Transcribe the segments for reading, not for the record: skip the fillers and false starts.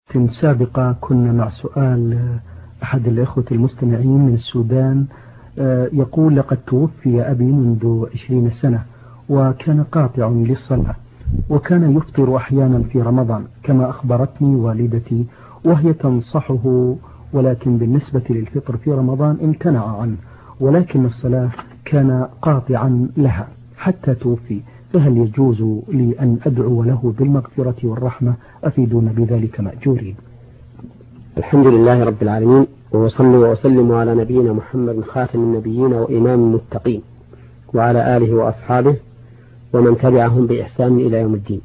سابقة كنا مع سؤال أحد الإخوة المستمعين من السودان، يقول: لقد توفي أبي منذ 20 سنة وكان قاطع للصلاة، وكان يفطر أحيانا في رمضان كما أخبرتني والدتي وهي تنصحه، ولكن بالنسبة للفطر في رمضان امتنع عنه، ولكن الصلاة كان قاطعا لها حتى توفي، فهل يجوز لي أن أدعو له بالمغفرة والرحمة؟ أفيدونا بذلك مأجورين. الحمد لله رب العالمين، وصلي وأسلم على نبينا محمد خاتم النبيين وإمام المتقين، وعلى آله وأصحابه ومن تبعهم بإحسان إلى يوم الدين.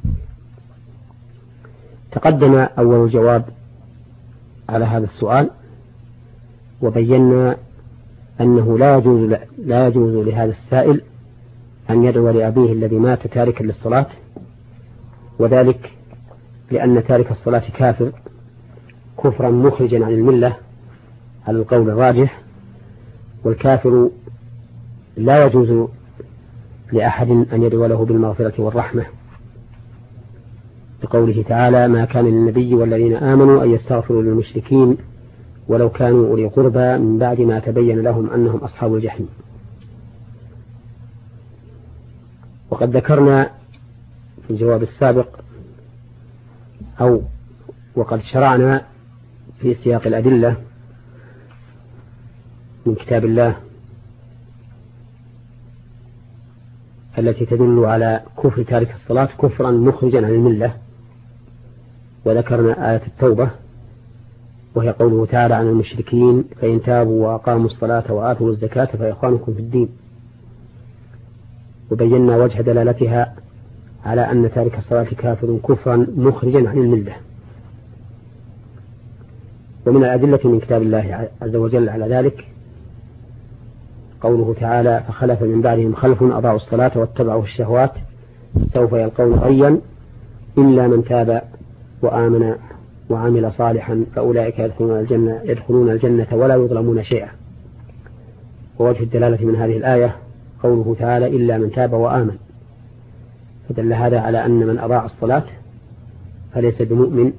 تقدم أول الجواب على هذا السؤال، وبينا أنه لا يجوز لهذا السائل أن يدعو لأبيه الذي مات تاركا للصلاة، وذلك لأن تارك الصلاة كافر كفرا مخرجا عن الملة على القول الراجح، والكافر لا يجوز لأحد أن يدعو له بالمغفرة والرحمة، بقوله تعالى: ما كان للنبي والذين آمنوا أن يستغفروا للمشركين ولو كانوا أولي قربى من بعد ما تبين لهم أنهم أصحاب الجحيم. وقد ذكرنا في الجواب السابق وقد شرعنا في سياق الأدلة من كتاب الله التي تدل على كفر تارك الصلاة كفرا مخرجا عن الملة، وذكرنا آية التوبة وهي قوله تعالى عن المشركين: فإن تابوا وأقاموا الصلاة وآتوا الزكاة فإخوانكم في الدين، وبينا وجه دلالتها على أن تارك الصلاة كافر كفرا مخرجا عن الملة. ومن الأدلة من كتاب الله عز وجل على ذلك قوله تعالى: فخلف من بعدهم خلف أضاعوا الصلاة واتبعوا الشهوات سوف يلقون غيا إلا من تاب وآمن وعمل صالحا فأولئك يدخلون الجنة ولا يظلمون شيئا. ووجه الدلالة من هذه الآية قوله تعالى: إلا من تاب وآمن، فدل هذا على أن من أضاع الصلاة فليس بمؤمن.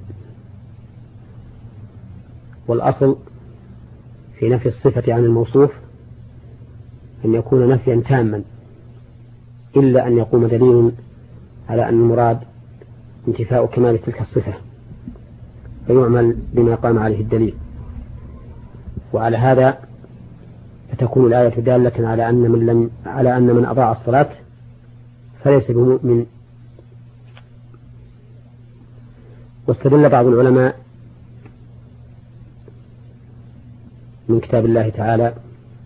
والأصل في نفي الصفة عن الموصوف أن يكون نفيا تاما، إلا أن يقوم دليل على أن المراد انتفاء كمال تلك الصفة فيعمل بما قام عليه الدليل. وعلى هذا فتكون الآية دالة على أن من أضاع الصلاة فليس بمؤمن. واستدل بعض العلماء من كتاب الله تعالى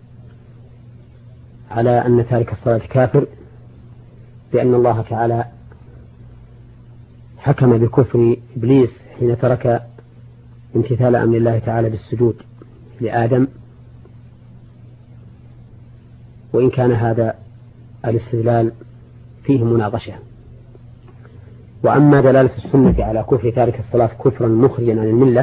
على أن تارك الصلاة كافر بأن الله تعالى حكم بكفر إبليس حين ترك امتثال أمر الله تعالى بالسجود لآدم، وإن كان هذا الاستدلال فيه مناقشة. وأما دلالة السنة على كفر تارك الصلاة كفرا مخرجا عن الملة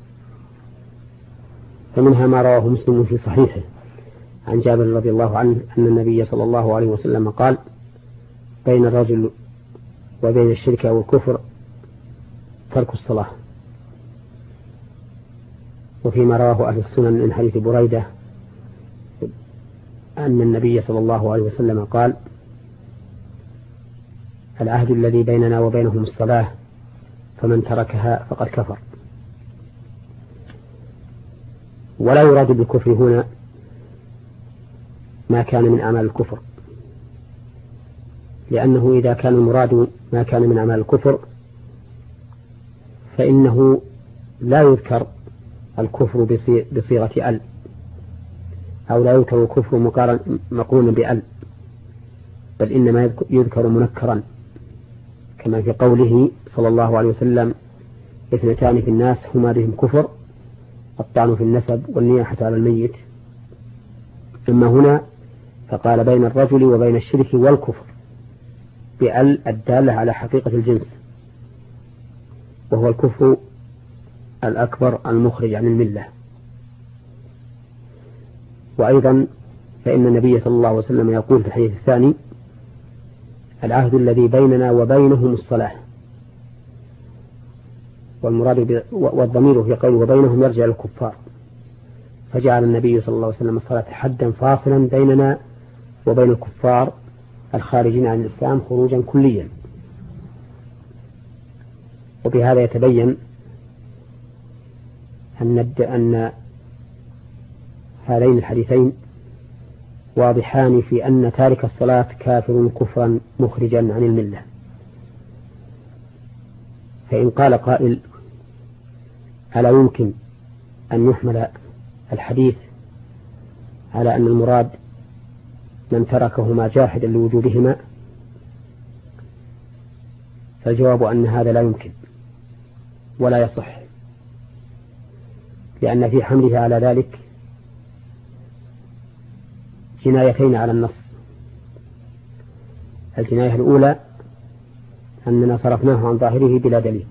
فمنها ما رواه مسلم في صحيحه عن جابر رضي الله عنه أن النبي صلى الله عليه وسلم قال: بين الرجل وبين الشرك أو الكفر ترك الصلاة. وفيما رواه أهل السنن من حديث بريدة أن النبي صلى الله عليه وسلم قال: العهد الذي بيننا وبينهم الصلاة فمن تركها فقد كفر. ولا يراد بالكفر هنا ما كان من أعمال الكفر، لأنه إذا كان المراد ما كان من أعمال الكفر فإنه لا يذكر الكفر بصيغة ال، أو لا يذكر الكفر مقرونا بال، بل إنما يذكر منكرا، كما في قوله صلى الله عليه وسلم: اثنتان في الناس هما بهم كفر، الطعن في النسب والنياحة على الميت. أما هنا فقال: بين الرجل وبين الشرك والكفر بأل الدالة على حقيقة الجنس، وهو الكفر الأكبر المخرج عن الملة. وأيضا فإن النبي صلى الله عليه وسلم يقول في الحديث الثاني: العهد الذي بيننا وبينهم الصلاة، والضمير في قوله وبينهم يرجع للكفار، فجعل النبي صلى الله عليه وسلم الصلاة حدا فاصلا بيننا وبين الكفار الخارجين عن الإسلام خروجا كليا. وبهذا يتبين أن هذين الحديثين واضحان في أن تارك الصلاة كافر كفرا مخرجا عن الملة. فإن قال قائل ألا يمكن أن يحمل الحديث على أن المراد من تركهما جاحدا لوجوبهما؟ فالجواب أن هذا لا يمكن ولا يصح، لأن في حمله على ذلك جنايتين على النص. الجناية الأولى أننا صرفناه عن ظاهره بلا دليل،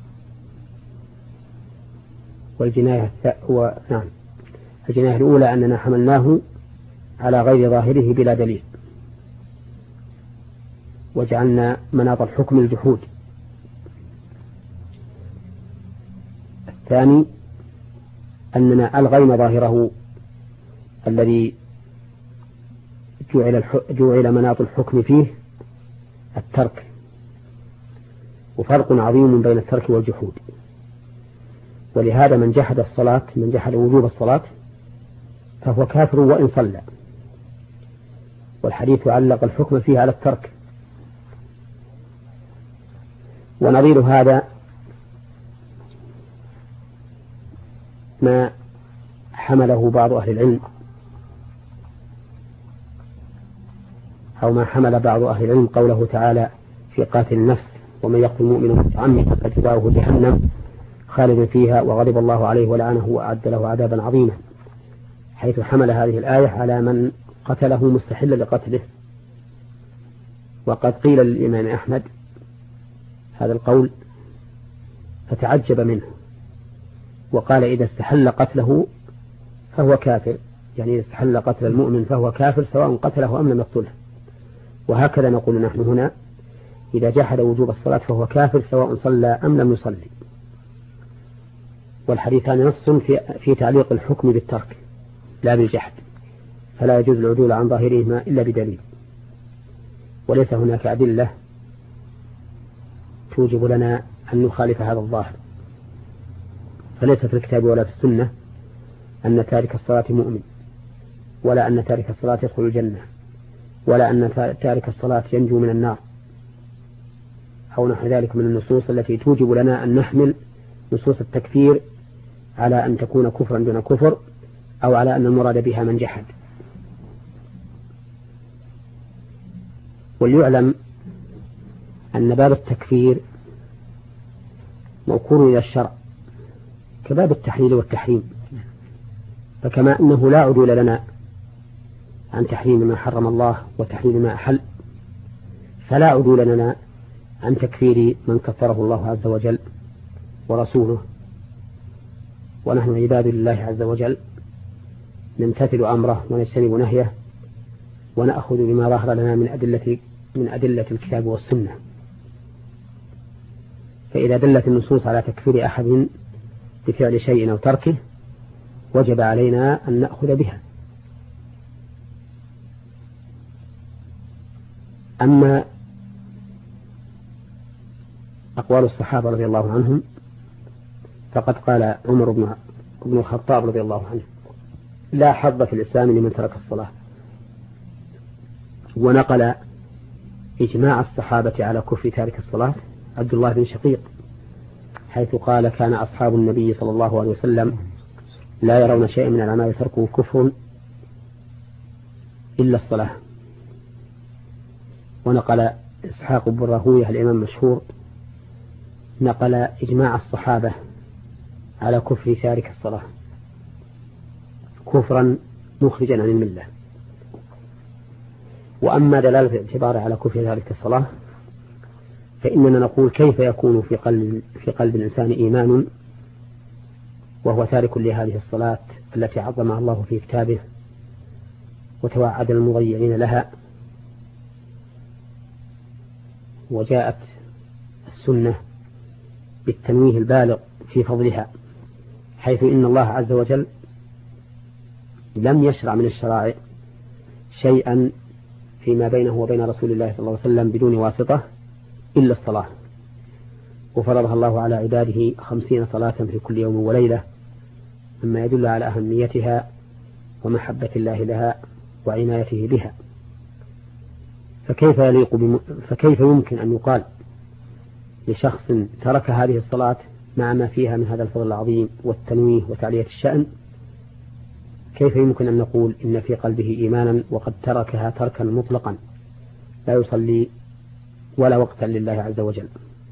الجناية الأولى أننا حملناه على غير ظاهره بلا دليل وجعلنا مناط الحكم الجحود. الثاني أننا ألغينا ظاهره الذي جعل مناط الحكم فيه الترك، وفرق عظيم بين الترك والجحود. ولهذا من جحد وجوب الصلاة فهو كافر وإن صلى، والحديث علق الحكم فيه على الترك. ونظير هذا ما حمله بعض أهل العلم، أو ما حمل بعض أهل العلم قوله تعالى في قاتل النفس ومن يقتل مؤمنا متعمدا فجزاؤه جهنم خالدا فيها وغضب الله عليه ولعنه وأعد له عذابا عظيما، حيث حمل هذه الآية على من قتله مستحلا لقتله. وقد قيل للإمام أحمد هذا القول فتعجب منه وقال إذا استحل قتله فهو كافر، يعني إذا استحل قتل المؤمن فهو كافر سواء قتله أم لم يقتله. وهكذا نقول نحن هنا إذا جحد وجوب الصلاة فهو كافر سواء صلى أم لم يصلي. والحديثان نص في تعليق الحكم بالترك لا بالجحد، فلا يجوز العدول عن ظاهرهما إلا بدليل، وليس هناك أدلة توجب لنا أن نخالف هذا الظاهر. فليس في الكتاب ولا في السنة أن تارك الصلاة مؤمن، ولا أن تارك الصلاة يدخل الجنة، ولا أن تارك الصلاة ينجو من النار، أو نحو ذلك من النصوص التي توجب لنا أن نحمل نصوص التكفير على أن تكون كفرا دون كفر، أو على أن المراد بها من جحد. وليعلم أن باب التكفير موكول إلى الشرع كباب التحليل والتحريم، فكما أنه لا عدول لنا عن تحريم ما حرم الله وتحليل ما أحل، فلا عدول لنا عن تكفير من كفره الله عز وجل ورسوله. ونحن عباد لله عز وجل نمتثل أمره ونجتنب نهيه، ونأخذ بما ظهر لنا من أدلة الكتاب والسنة. فإذا دلت النصوص على تكفير أحد بفعل شيء أو تركه وجب علينا أن نأخذ بها. أما أقوال الصحابة رضي الله عنهم فقد قال عمر بن الخطاب رضي الله عنه لا حظ في الإسلام لمن ترك الصلاة، ونقل إجماع الصحابة على كفر تارك الصلاة عبد الله بن شقيق، حيث قال كان أصحاب النبي صلى الله عليه وسلم لا يرون شيئا من الأعمال تركه كفر إلا الصلاة. ونقل إسحاق بن راهويه الإمام المشهور نقل إجماع الصحابة على كفر تارك الصلاة كفرا مخرجا عن الملة. وأما دلالة الاعتبار على كفر تارك الصلاة فإننا نقول كيف يكون في قلب الإنسان إيمان وهو تارك لهذه الصلاة التي عظمها الله في كتابه وتوعد المضيعين لها، وجاءت السنة بالتنويه البالغ في فضلها، حيث إن الله عز وجل لم يشرع من الشرائع شيئا فيما بينه وبين رسول الله صلى الله عليه وسلم بدون واسطة إلا الصلاة، وفرضها الله على عباده 50 صلاة في كل يوم وليلة، مما يدل على أهميتها ومحبة الله لها وعنايته بها. فكيف يمكن أن يقال لشخص ترك هذه الصلاة مع ما فيها من هذا الفضل العظيم والتنويه وتعلية الشأن، كيف يمكن أن نقول إن في قلبه إيمانا وقد تركها تركا مطلقا لا يصلي ولا وقتا لله عز وجل؟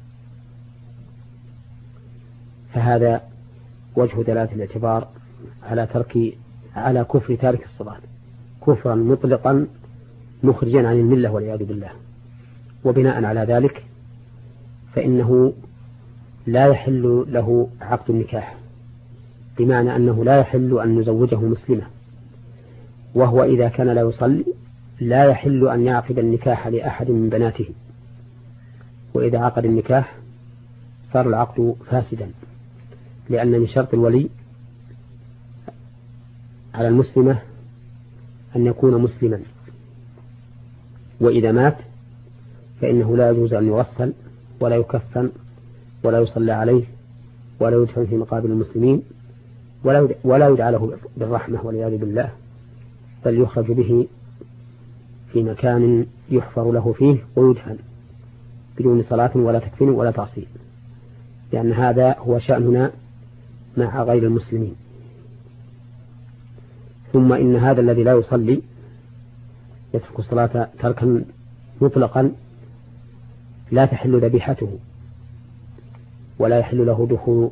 فهذا وجه دلالة الاعتبار على كفر تارك الصلاة كفرا مطلقا مخرجا عن الملة والعياذ بالله. وبناء على ذلك فإنه لا يحل له عقد النكاح، بمعنى أنه لا يحل أن نزوجه مسلمة، وهو إذا كان لا يصلي لا يحل أن يعقد النكاح لأحد من بناته، وإذا عقد النكاح صار العقد فاسدا، لأن من شرط الولي على المسلمة أن يكون مسلما، وإذا مات فإنه لا يجوز أن يغسل ولا يكفن ولا يصلى عليه ولا يدفن في مقابر المسلمين ولا يدعى له بالرحمة والعياذ بالله، بل يخرج به في مكان يحفر له فيه ويدفن بدون صلاة ولا تكفين ولا تعصيب، لأن هذا هو شأننا مع غير المسلمين. ثم إن هذا الذي لا يصلي يترك الصلاة تركا مطلقا لا تحل ذبيحته ولا يحل له دخول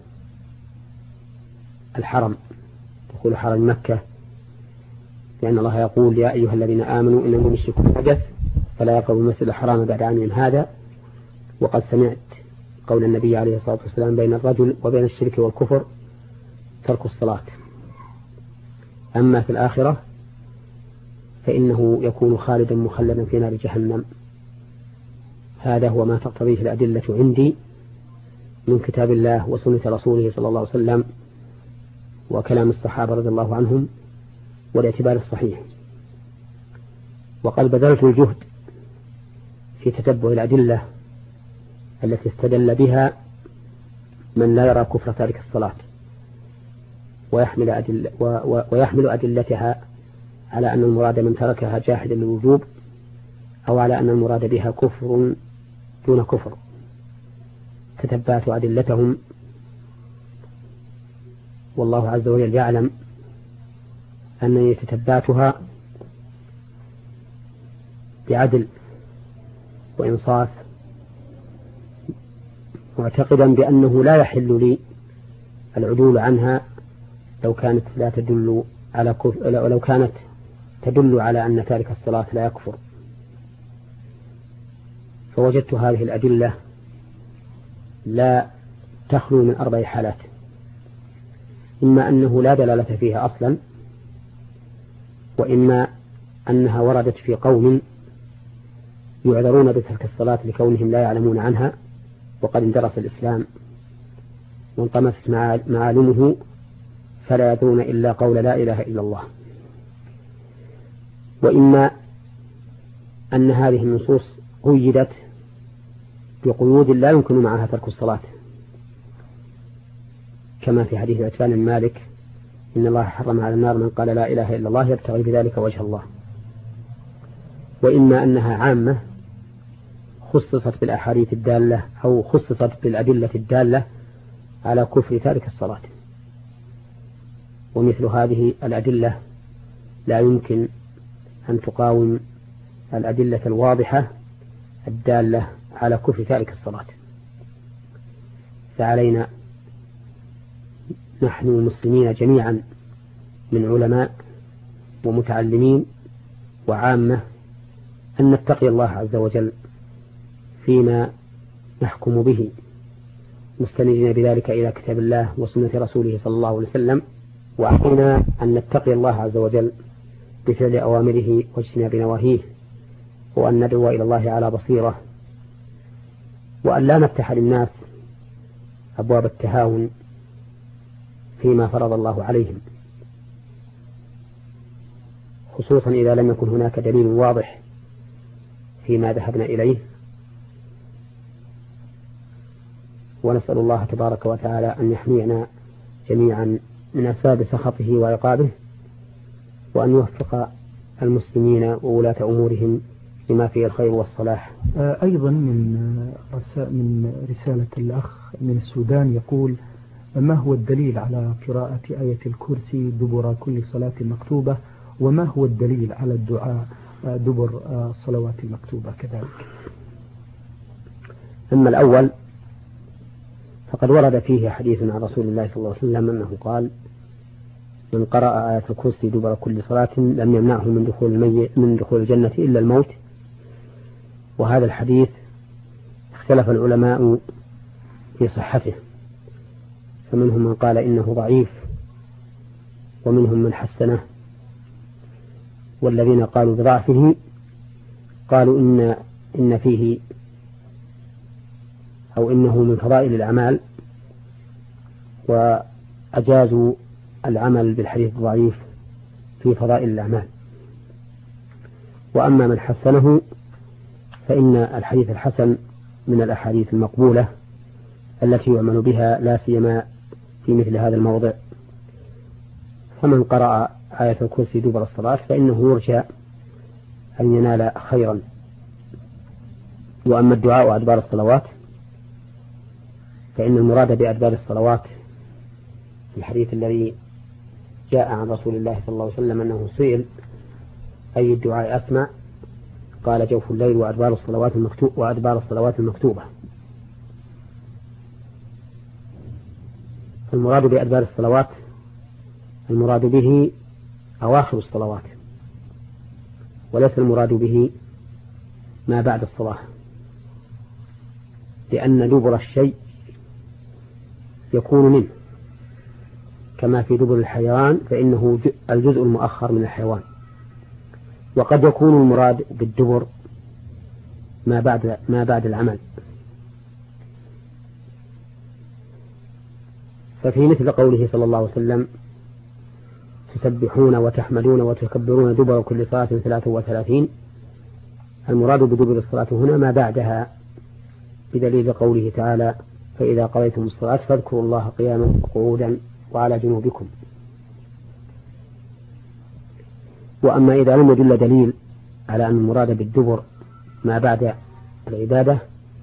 الحرم، دخول حرم مكة، لأن الله يقول يا أيها الذين آمنوا إنهم يشركون نجس فلا يقربوا المسجد الحرام بعد عامهم هذا. وقد سمعت قول النبي عليه الصلاة والسلام بين الرجل وبين الشرك والكفر ترك الصلاة. أما في الآخرة فإنه يكون خالدا مخلدا في نار جهنم. هذا هو ما تقتضيه الأدلة عندي من كتاب الله وسنة رسوله صلى الله عليه وسلم وكلام الصحابة رضي الله عنهم والاعتبار الصحيح. وقد بذلت الجهد في تتبع الأدلة التي استدل بها من لا يرى كفر تارك الصلاة ويحمل أدلتها على أن المراد من تركها جاحدا للوجوب، أو على أن المراد بها كفر دون كفر. تتبعت أدلتهم والله عز وجل يعلم أنني تتبعتها بعدل وإنصاف، معتقدا بأنه لا يحل لي العدول عنها لو كانت لا تدل على كفر، لو كانت تدل على أن تارك الصلاة لا يكفر. فوجدت هذه الأدلة لا تخلو من 4 حالات: إما أنه لا دلالة فيها أصلا، وإما أنها وردت في قوم يعذرون بترك الصلاة لكونهم لا يعلمون عنها وقد اندرس الإسلام وانطمست معالمه فلا يدرون إلا قول لا إله إلا الله، وإما أن هذه النصوص قيدت بقيود لا يمكن معها ترك الصلاة، كما في حديث عتبان بن مالك إن الله حرم على النار من قال لا إله إلا الله يبتغي بذلك وجه الله. وإما أنها عامة خصصت بالأحاديث الدالة أو خصصت بالأدلة الدالة على كفر تارك الصلاة. ومثل هذه الأدلة لا يمكن أن تقاوم الأدلة الواضحة الدالة على كفر تارك الصلاة. فعلينا نحن المسلمين جميعا من علماء ومتعلمين وعامة أن نتقي الله عز وجل فيما نحكم به، مستندين بذلك إلى كتاب الله وسنة رسوله صلى الله عليه وسلم، وعلينا أن نتقي الله عز وجل بفعل أوامره واجتناب نواهيه، وأن ندعو إلى الله على بصيرة، وأن لا نفتح للناس أبواب التهاون فيما فرض الله عليهم، خصوصا إذا لم يكن هناك دليل واضح فيما ذهبنا إليه. ونسأل الله تبارك وتعالى أن يحمينا جميعا من أسباب سخطه وعقابه، وأن يوفق المسلمين وولاة أمورهم لما فيه الخير والصلاح. أيضا من رسالة الأخ من السودان يقول: ما هو الدليل على قراءة آية الكرسي دبر كل صلاة مكتوبة، وما هو الدليل على الدعاء دبر الصلوات المكتوبة كذلك؟ أما الأول فقد ورد فيه حديث عن رسول الله صلى الله عليه وسلم أنه قال: من قرأ آية الكرسي دبر كل صلاة لم يمنعه من دخول الجنة إلا الموت. وهذا الحديث اختلف العلماء في صحته، فمنهم من قال إنه ضعيف، ومنهم من حسنه، والذين قالوا بضعفه قالوا إن فيه أو إنه من فضائل الأعمال، وأجازوا العمل بالحديث الضعيف في فضائل الأعمال. وأما من حسنه فإن الحديث الحسن من الأحاديث المقبولة التي يعمل بها، لا سيما في مثل هذا الموضع. فمن قرأ آية الكرسي دبر الصلاة فإنه يرجى أن ينال خيرا. وأما الدعاء أدبار الصلوات فإن المراد بأدبار الصلوات في الحديث الذي جاء عن رسول الله صلى الله عليه وسلم أنه سئل: أي الدعاء أسمع؟ قال: جوف الليل وأدبار الصلوات المكتوبة. المراد بأدبار الصلوات المراد به أواخر الصلوات، وليس المراد به ما بعد الصلاة، لأن دبر الشيء يكون منه، كما في دبر الحيوان فإنه الجزء المؤخر من الحيوان. وقد يكون المراد بالدبر ما بعد العمل. ففي مثل قوله صلى الله عليه وسلم: تسبحون وتحمدون وتكبرون دبر كل صلاة 33، المراد بدبر الصلاة هنا ما بعدها، بدليل قوله تعالى: فإذا قضيتم الصلاة فاذكروا الله قياما وقعودا وعلى جنوبكم. وأما إذا لم يدل دليل على أن المراد بالدبر ما بعد العبادة،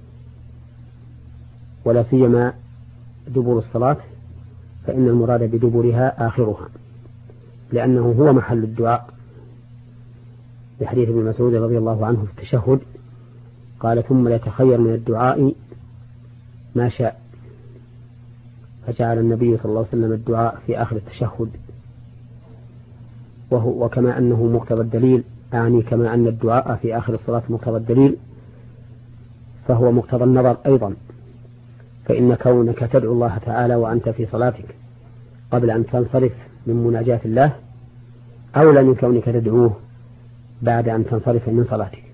ولا سيما دبر الصلاة، فإن المراد بدبرها آخرها، لأنه هو محل الدعاء. بحديث ابن مسعود رضي الله عنه في التشهد قال: ثم يتخير من الدعاء ما شاء، فجعل النبي صلى الله عليه وسلم الدعاء في آخر التشهد. وكما أنه مقتضى الدليل، أعني كما أن الدعاء في آخر الصلاة مقتضى الدليل، فهو مقتضى النظر أيضا. فإن كونك تدعو الله تعالى وأنت في صلاتك قبل أن تنصرف من مناجاة الله أولى من كونك تدعوه بعد أن تنصرف من صلاتك.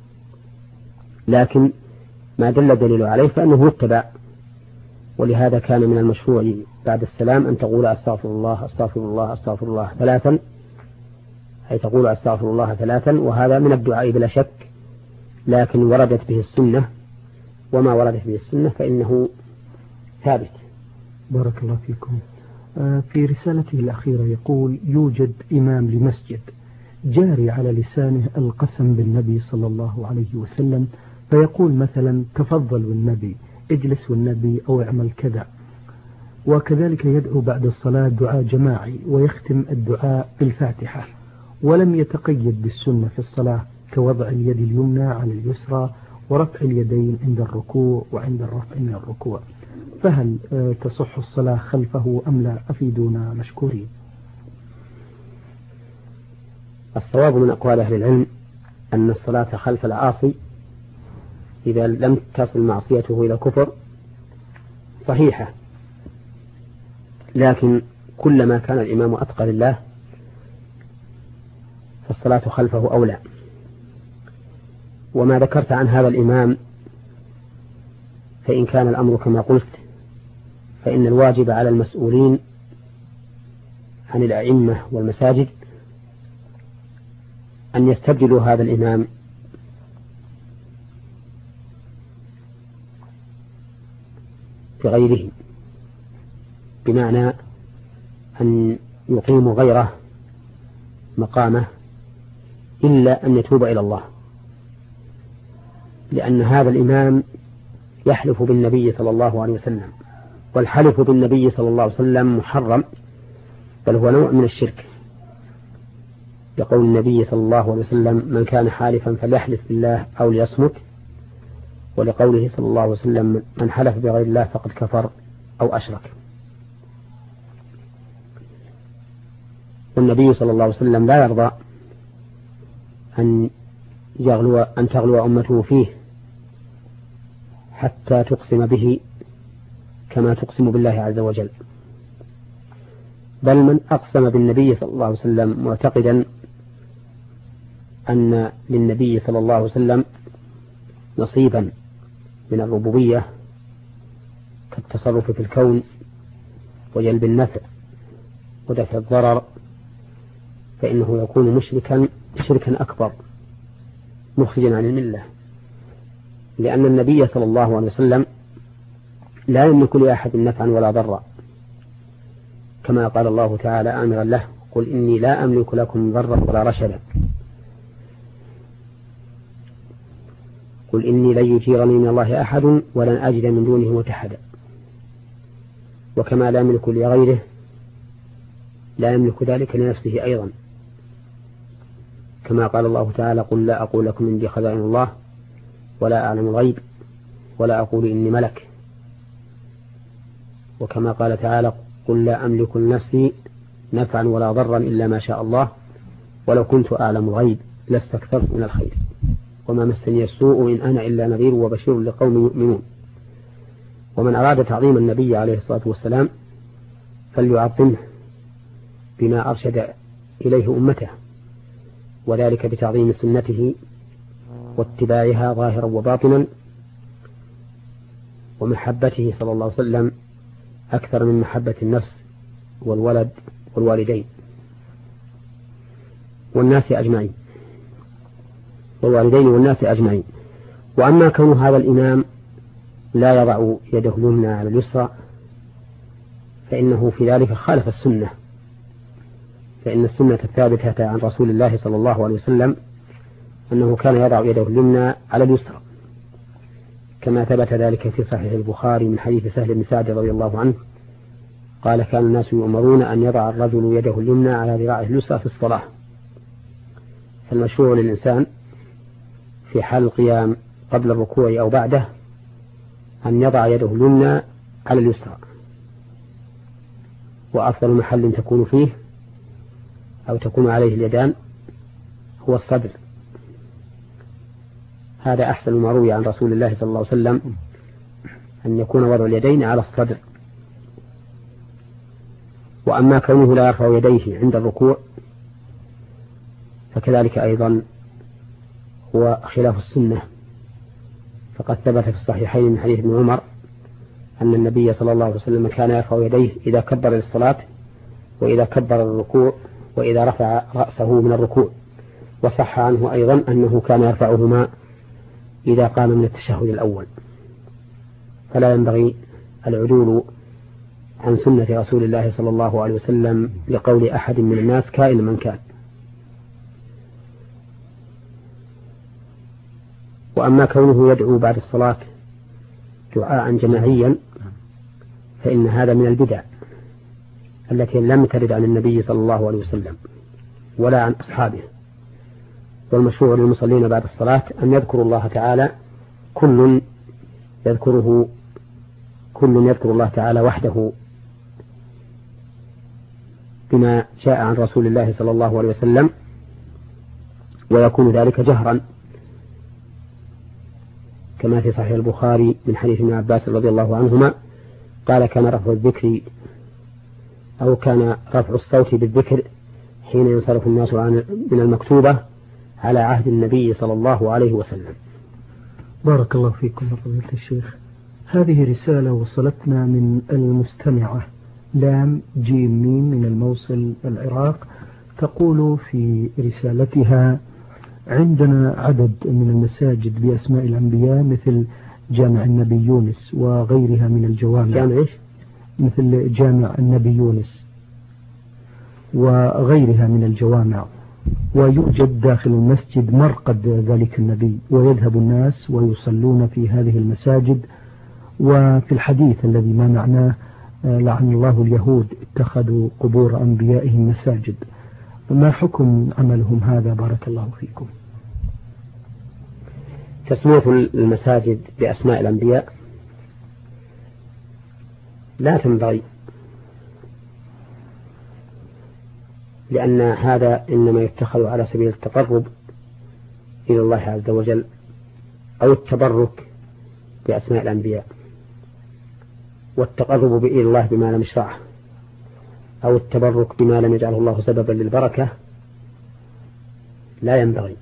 لكن ما دل دليل عليه فإنه يتبع. ولهذا كان من المشروع بعد السلام أن تقول: أستغفر الله أستغفر الله أستغفر الله 3، أي تقول أستغفر الله 3، وهذا من الدعاء بلا شك، لكن وردت به السنة، وما وردت به السنة فإنه ثابت. بارك الله فيكم. في رسالته الأخيرة يقول: يوجد إمام لمسجد جاري على لسانه القسم بالنبي صلى الله عليه وسلم، فيقول مثلا: تفضل والنبي، اجلس والنبي، أو اعمل كذا. وكذلك يدعو بعد الصلاة دعاء جماعي، ويختم الدعاء بالفاتحة، ولم يتقيد بالسنة في الصلاة كوضع اليد اليمنى على اليسرى ورفع اليدين عند الركوع وعند الرفع من الركوع. فهل تصح الصلاة خلفه أم لا؟ أفيدونا مشكورين. الصواب من أقوال أهل العلم أن الصلاة خلف العاصي إذا لم تصل معصيته إلى كفر صحيحة، لكن كلما كان الإمام أتقى لله فالصلاة خلفه أولى. وما ذكرت عن هذا الإمام فإن كان الأمر كما قلت فإن الواجب على المسؤولين عن الأئمة والمساجد أن يستبدلوا هذا الإمام بغيره، بمعنى أن يقيموا غيره مقامه إلا أن يتوب إلى الله، لأن هذا الإمام يحلف بالنبي صلى الله عليه وسلم، والحلف بالنبي صلى الله عليه وسلم محرم، بل هو نوع من الشرك، يقول النبي صلى الله عليه وسلم: من كان حالفا فليحلف بالله أو ليصمت، ولقوله صلى الله عليه وسلم: من حلف بغير الله فقد كفر أو أشرك. والنبي صلى الله عليه وسلم لا يرضى أن تغلو أمته فيه حتى تقسم به كما تقسم بالله عز وجل، بل من أقسم بالنبي صلى الله عليه وسلم معتقدا أن للنبي صلى الله عليه وسلم نصيبا من الربوبية كالتصرف في الكون وجلب النفع ودفع الضرر، فإنه يكون مشركا شركا أكبر مخرجا عن الملة، لأن النبي صلى الله عليه وسلم لا يملك لأحد نفعا ولا ضرا، كما قال الله تعالى آمرا له: قل إني لا أملك لكم ضرا ولا رشدا، قل إني لن يجيرني من الله أحد ولن أجد من دونه ملتحدا. وكما لا يملك لغيره لا يملك ذلك لنفسه أيضا، كما قال الله تعالى: قل لا أقول لكم عندي خزائن الله ولا أعلم الغيب ولا أقول إني ملك. وكما قال تعالى: قل لا أملك لنفسي نفعا ولا ضرا إلا ما شاء الله ولو كنت أعلم الغيب لاستكثرت من الخير وما مسني السوء إن أنا إلا نذير وبشير لقوم يؤمنون. ومن أراد تعظيم النبي عليه الصلاة والسلام فليعظمه بما أرشد إليه أمته، وذلك بتعظيم سنته واتباعها ظاهرا وباطنا، ومحبته صلى الله عليه وسلم أكثر من محبة النفس والولد والوالدين والناس أجمعين، والوالدين والناس أجمعين. وأما كون هذا الإمام لا يضع يده اليمنى على اليسرى فإنه في ذلك خالف السنة، فإن السنة الثابتة عن رسول الله صلى الله عليه وسلم أنه كان يضع يده اليمنى على اليسرى، كما ثبت ذلك في صحيح البخاري من حديث سهل بن سعد رضي الله عنه قال: كان الناس يؤمرون أن يضع الرجل يده اليمنى على ذراعه اليسرى في الصلاة. فالمشروع للإنسان في حال القيام قبل الركوع أو بعده أن يضع يده اليمنى على اليسرى، وأفضل محل تكون فيه أو تكون عليه اليدان هو الصدر. هذا أحسن ما روي عن رسول الله صلى الله عليه وسلم، أن يكون وضع اليدين على الصدر. وأما كونه لا يرفع يديه عند الركوع فكذلك أيضا هو خلاف السنة، فقد ثبت في الصحيحين من حديث ابن عمر أن النبي صلى الله عليه وسلم كان يرفع يديه إذا كبر للصلاة وإذا كبر الركوع وإذا رفع رأسه من الركوع. وصح عنه أيضا أنه كان يرفعهما إذا قام من التشهد الأول. فلا ينبغي العدول عن سنة رسول الله صلى الله عليه وسلم لقول أحد من الناس كائن من كان. وأما كونه يدعو بعد الصلاة دعاء جماعيا فإن هذا من البدع التي لم ترد عن النبي صلى الله عليه وسلم ولا عن أصحابه. والمشروع للمصلين بعد الصلاة أن يذكروا الله تعالى، كل يذكر الله تعالى وحده بما جاء عن رسول الله صلى الله عليه وسلم، ويكون ذلك جهرا كما في صحيح البخاري من حديث ابن عباس رضي الله عنهما قال: كان رفع الصوت بالذكر حين ينصرف الناس من المكتوبة على عهد النبي صلى الله عليه وسلم. بارك الله فيكم فضيلة الشيخ. هذه رسالة وصلتنا من المستمعة لام جيم ميم من الموصل العراق، تقول في رسالتها: عندنا عدد من المساجد بأسماء الأنبياء مثل جامع النبي يونس وغيرها من الجوامع، مثل جامع النبي يونس وغيرها من الجوامع، ويوجد داخل المسجد مرقد ذلك النبي، ويذهب الناس ويصلون في هذه المساجد. وفي الحديث الذي ما معناه: لعن الله اليهود اتخذوا قبور أنبيائهم مساجد. ما حكم عملهم هذا بارك الله فيكم؟ تسمية المساجد بأسماء الأنبياء لا تنبغي، لأن هذا إنما يتخذ على سبيل التقرب إلى الله عز وجل أو التبرك بأسماء الأنبياء، والتقرب إلى الله بما لم يشرعه أو التبرك بما لم يجعله الله سببا للبركة لا ينبغي،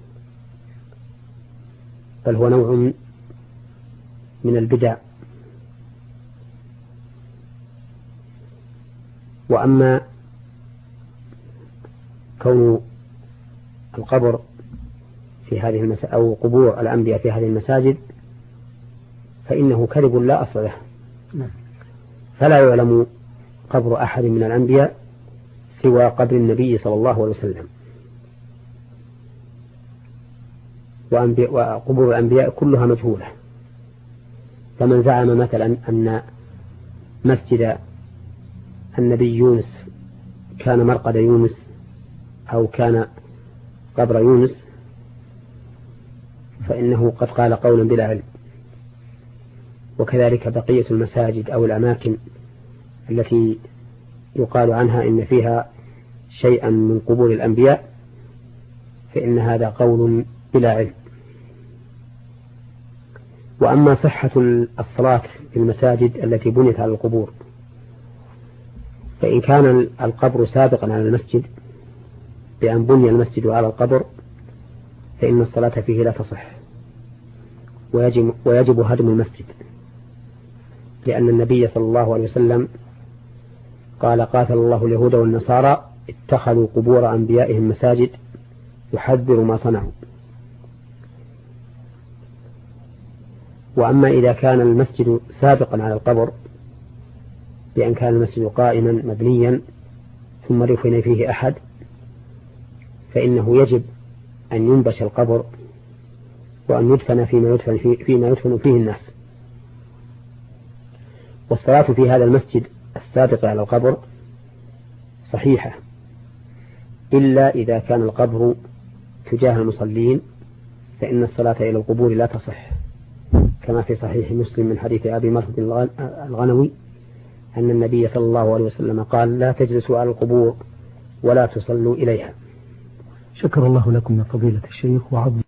بل هو نوع من البدع. وأما كون القبر في هذه أو قبور الأنبياء في هذه المساجد فإنه كذب لا أصل له، فلا يعلم قبر أحد من الأنبياء سوى قبر النبي صلى الله عليه وسلم، وقبور الأنبياء كلها مجهولة. فمن زعم مثلا أن مسجد النبي يونس كان مرقد يونس أو كان قبر يونس فإنه قد قال قولا بلا علم. وكذلك بقية المساجد أو الأماكن التي يقال عنها إن فيها شيئا من قبور الأنبياء فإن هذا قول بلا علم. وأما صحة الصلاة في المساجد التي بنيت على القبور فإن كان القبر سابقا على المسجد بأن بني المسجد على القبر فإن الصلاة فيه لا تصح، ويجب هدم المسجد، لأن النبي صلى الله عليه وسلم قال: قاتل الله اليهود والنصارى اتخذوا قبور أنبيائهم مساجد يحذر ما صنعوا. وأما إذا كان المسجد سابقا على القبر بأن كان المسجد قائما مبنيا ثم دفن فيه أحد فإنه يجب أن ينبش القبر وأن يدفن فيما يدفن فيه الناس. والصلاة في هذا المسجد السابق على القبر صحيحة، إلا إذا كان القبر تجاه المصلين فإن الصلاة إلى القبور لا تصح، كما في صحيح مسلم من حديث أبي مرثد الغنوي أن النبي صلى الله عليه وسلم قال: لا تجلسوا على القبور ولا تصلوا إليها. شكر الله لكم يا فضيلة الشيخ وعظم